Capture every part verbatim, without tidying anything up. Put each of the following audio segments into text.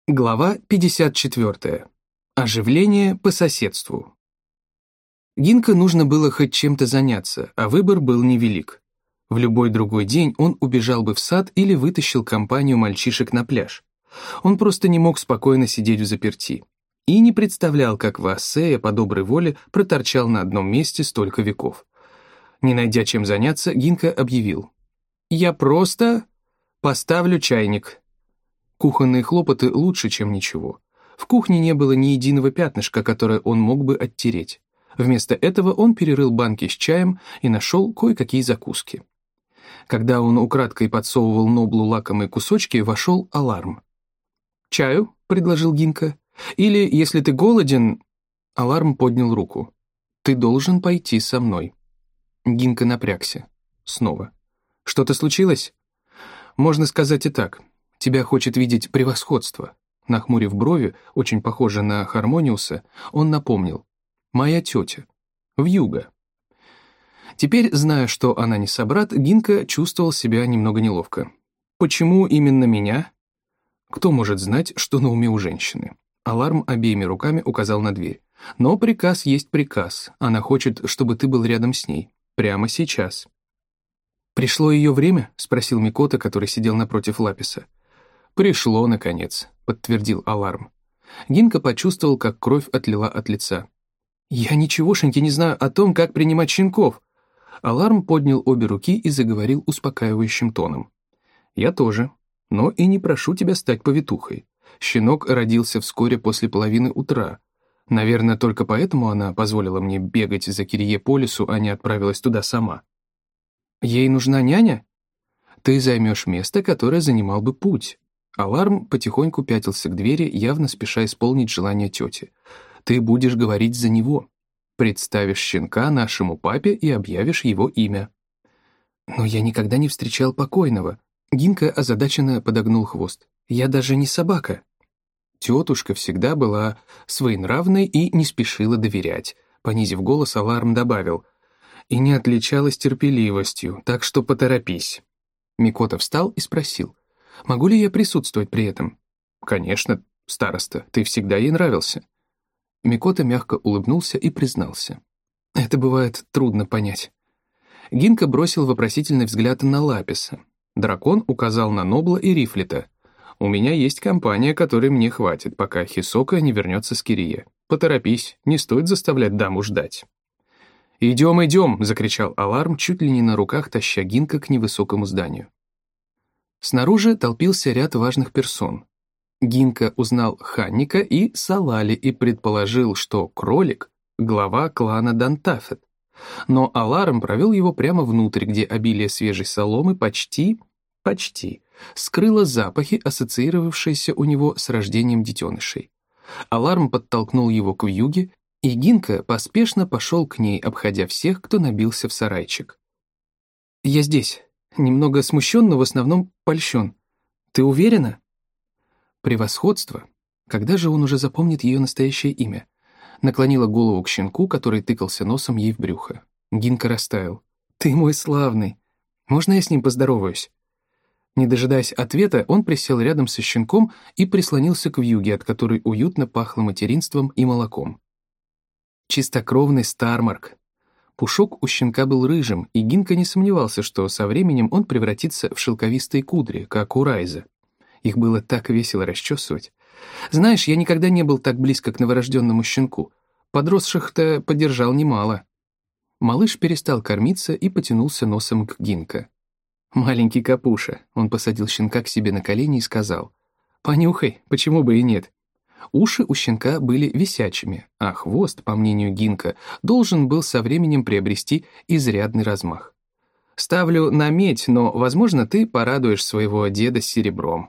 Глава пятьдесят четвёртая. Оживление по соседству. Гинка нужно было хоть чем-то заняться, а выбор был невелик. В любой другой день он убежал бы в сад или вытащил компанию мальчишек на пляж. Он просто не мог спокойно сидеть взаперти. И не представлял, как Ваассея по доброй воле проторчал на одном месте столько веков. Не найдя чем заняться, Гинка объявил: «Я просто поставлю чайник». Кухонные хлопоты лучше, чем ничего. В кухне не было ни единого пятнышка, которое он мог бы оттереть. Вместо этого он перерыл банки с чаем и нашел кое-какие закуски. Когда он украдкой подсовывал Ноблу лакомые кусочки, вошел Аларм. «Чаю?» — предложил Гинка. «Или, если ты голоден...» Аларм поднял руку. «Ты должен пойти со мной». Гинка напрягся. Снова. «Что-то случилось?» «Можно сказать и так. Тебя хочет видеть превосходство». Нахмурив брови, очень похоже на Хармониуса, он напомнил: «Моя тетя. Вьюга». Теперь, зная, что она не собрат, Гинка чувствовал себя немного неловко. «Почему именно меня?» Кто может знать, что на уме у женщины? Аларм обеими руками указал на дверь. «Но приказ есть приказ. Она хочет, чтобы ты был рядом с ней. Прямо сейчас». «Пришло ее время?» — спросил Микота, который сидел напротив Лаписа. «Пришло, наконец», — подтвердил Аларм. Гинка почувствовал, как кровь отлила от лица. «Я ничегошеньки не знаю о том, как принимать щенков». Аларм поднял обе руки и заговорил успокаивающим тоном. «Я тоже, но и не прошу тебя стать повитухой. Щенок родился вскоре после половины утра. Наверное, только поэтому она позволила мне бегать за Кирье по лесу, а не отправилась туда сама». «Ей нужна няня?» «Ты займешь место, которое занимал бы путь». Аларм потихоньку пятился к двери, явно спеша исполнить желание тети. «Ты будешь говорить за него. Представишь щенка нашему папе и объявишь его имя». «Но я никогда не встречал покойного». Гинка озадаченно подогнул хвост. «Я даже не собака». Тетушка всегда была своенравной и не спешила доверять. Понизив голос, Аларм добавил: «И не отличалась терпеливостью, так что поторопись». Микота встал и спросил: «Могу ли я присутствовать при этом?» «Конечно, староста, ты всегда ей нравился». Микота мягко улыбнулся и признался: «Это бывает трудно понять». Гинка бросил вопросительный взгляд на Лаписа. Дракон указал на Нобла и Рифлета. «У меня есть компания, которой мне хватит, пока Хисока не вернется с Кирье. Поторопись, не стоит заставлять даму ждать». «Идем, идем!» — закричал Аларм, чуть ли не на руках таща Гинка к невысокому зданию. Снаружи толпился ряд важных персон. Гинка узнал Ханника и Салали и предположил, что кролик — глава клана Дантафет. Но Аларм провел его прямо внутрь, где обилие свежей соломы почти, почти скрыло запахи, ассоциировавшиеся у него с рождением детенышей. Аларм подтолкнул его к вьюге, и Гинка поспешно пошел к ней, обходя всех, кто набился в сарайчик. «Я здесь. Немного смущен, но в основном польщен. Ты уверена?» Превосходство. Когда же он уже запомнит ее настоящее имя? Наклонила голову к щенку, который тыкался носом ей в брюхо. Гинка растаял. «Ты мой славный. Можно я с ним поздороваюсь?» Не дожидаясь ответа, он присел рядом со щенком и прислонился к вьюге, от которой уютно пахло материнством и молоком. Чистокровный Стармарк. Пушок у щенка был рыжим, и Гинка не сомневался, что со временем он превратится в шелковистые кудри, как у Райза. Их было так весело расчесывать. Знаешь, я никогда не был так близко к новорожденному щенку. Подросших-то подержал немало. Малыш перестал кормиться и потянулся носом к Гинка. «Маленький Капуша», — он посадил щенка к себе на колени и сказал: «Понюхай, почему бы и нет». Уши у щенка были висячими, а хвост, по мнению Гинка, должен был со временем приобрести изрядный размах. «Ставлю на медь, но, возможно, ты порадуешь своего деда с серебром».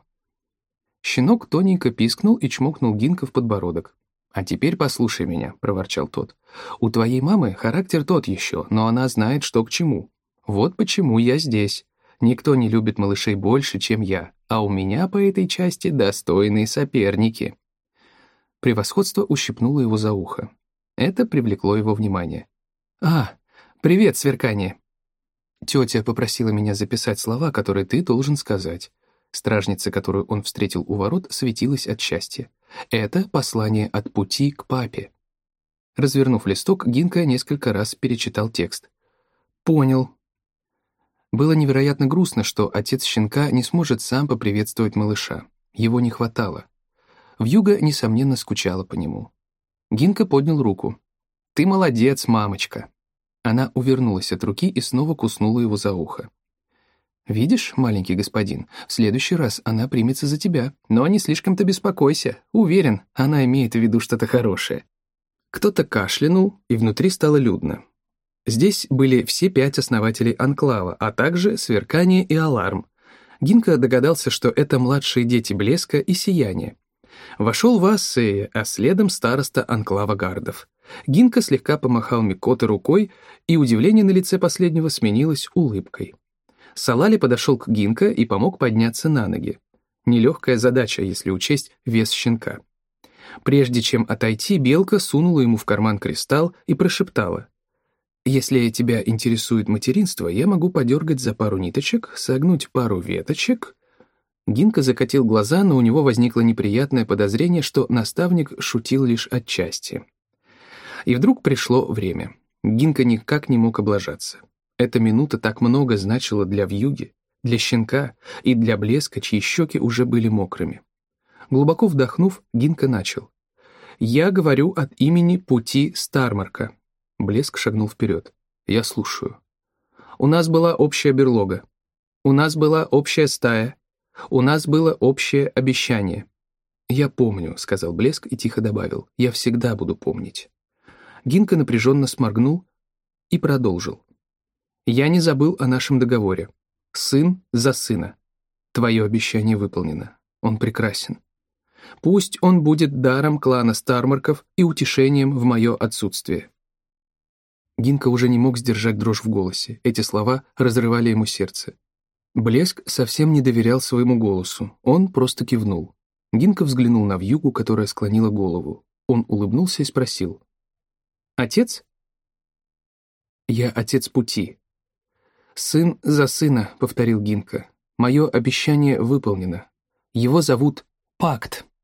Щенок тоненько пискнул и чмокнул Гинка в подбородок. «А теперь послушай меня», — проворчал тот. «У твоей мамы характер тот еще, но она знает, что к чему. Вот почему я здесь. Никто не любит малышей больше, чем я, а у меня по этой части достойные соперники». Превосходство ущипнуло его за ухо. Это привлекло его внимание. «А, привет, сверкание!» «Тетя попросила меня записать слова, которые ты должен сказать. Стражница, которую он встретил у ворот, светилась от счастья. Это послание от пути к папе. Развернув листок, Гинка несколько раз перечитал текст. «Понял». Было невероятно грустно, что отец щенка не сможет сам поприветствовать малыша. Его не хватало. Вьюга, несомненно, скучала по нему. Гинка поднял руку. «Ты молодец, мамочка». Она увернулась от руки и снова куснула его за ухо. «Видишь, маленький господин, в следующий раз она примется за тебя, но не слишком-то беспокойся. Уверен, она имеет в виду что-то хорошее». Кто-то кашлянул, и внутри стало людно. Здесь были все пять основателей анклава, а также Сверкание и Аларм. Гинка догадался, что это младшие дети Блеска и Сияния. Вошел Ваассея, а следом староста анклава гардов. Гинка слегка помахал Микоте рукой, и удивление на лице последнего сменилось улыбкой. Салали подошел к Гинка и помог подняться на ноги. Нелегкая задача, если учесть вес щенка. Прежде чем отойти, белка сунула ему в карман кристалл и прошептала: «Если тебя интересует материнство, я могу подергать за пару ниточек, согнуть пару веточек». Гинка закатил глаза, но у него возникло неприятное подозрение, что наставник шутил лишь отчасти. И вдруг пришло время. Гинка никак не мог облажаться. Эта минута так много значила для вьюги, для щенка и для Блеска, чьи щеки уже были мокрыми. Глубоко вдохнув, Гинка начал. «Я говорю от имени пути Стармарка». Блеск шагнул вперед. «Я слушаю. У нас была общая берлога. У нас была общая стая. У нас было общее обещание». «Я помню», — сказал Блеск и тихо добавил. «Я всегда буду помнить». Гинка напряженно сморгнул и продолжил. «Я не забыл о нашем договоре. Сын за сына. Твое обещание выполнено. Он прекрасен. Пусть он будет даром клана Стармарков и утешением в мое отсутствие». Гинка уже не мог сдержать дрожь в голосе. Эти слова разрывали ему сердце. Блеск совсем не доверял своему голосу. Он просто кивнул. Гинка взглянул на вьюгу, которая склонила голову. Он улыбнулся и спросил. «Отец?» «Я отец пути». «Сын за сына», — повторил Гинка. «Мое обещание выполнено. Его зовут Пакт».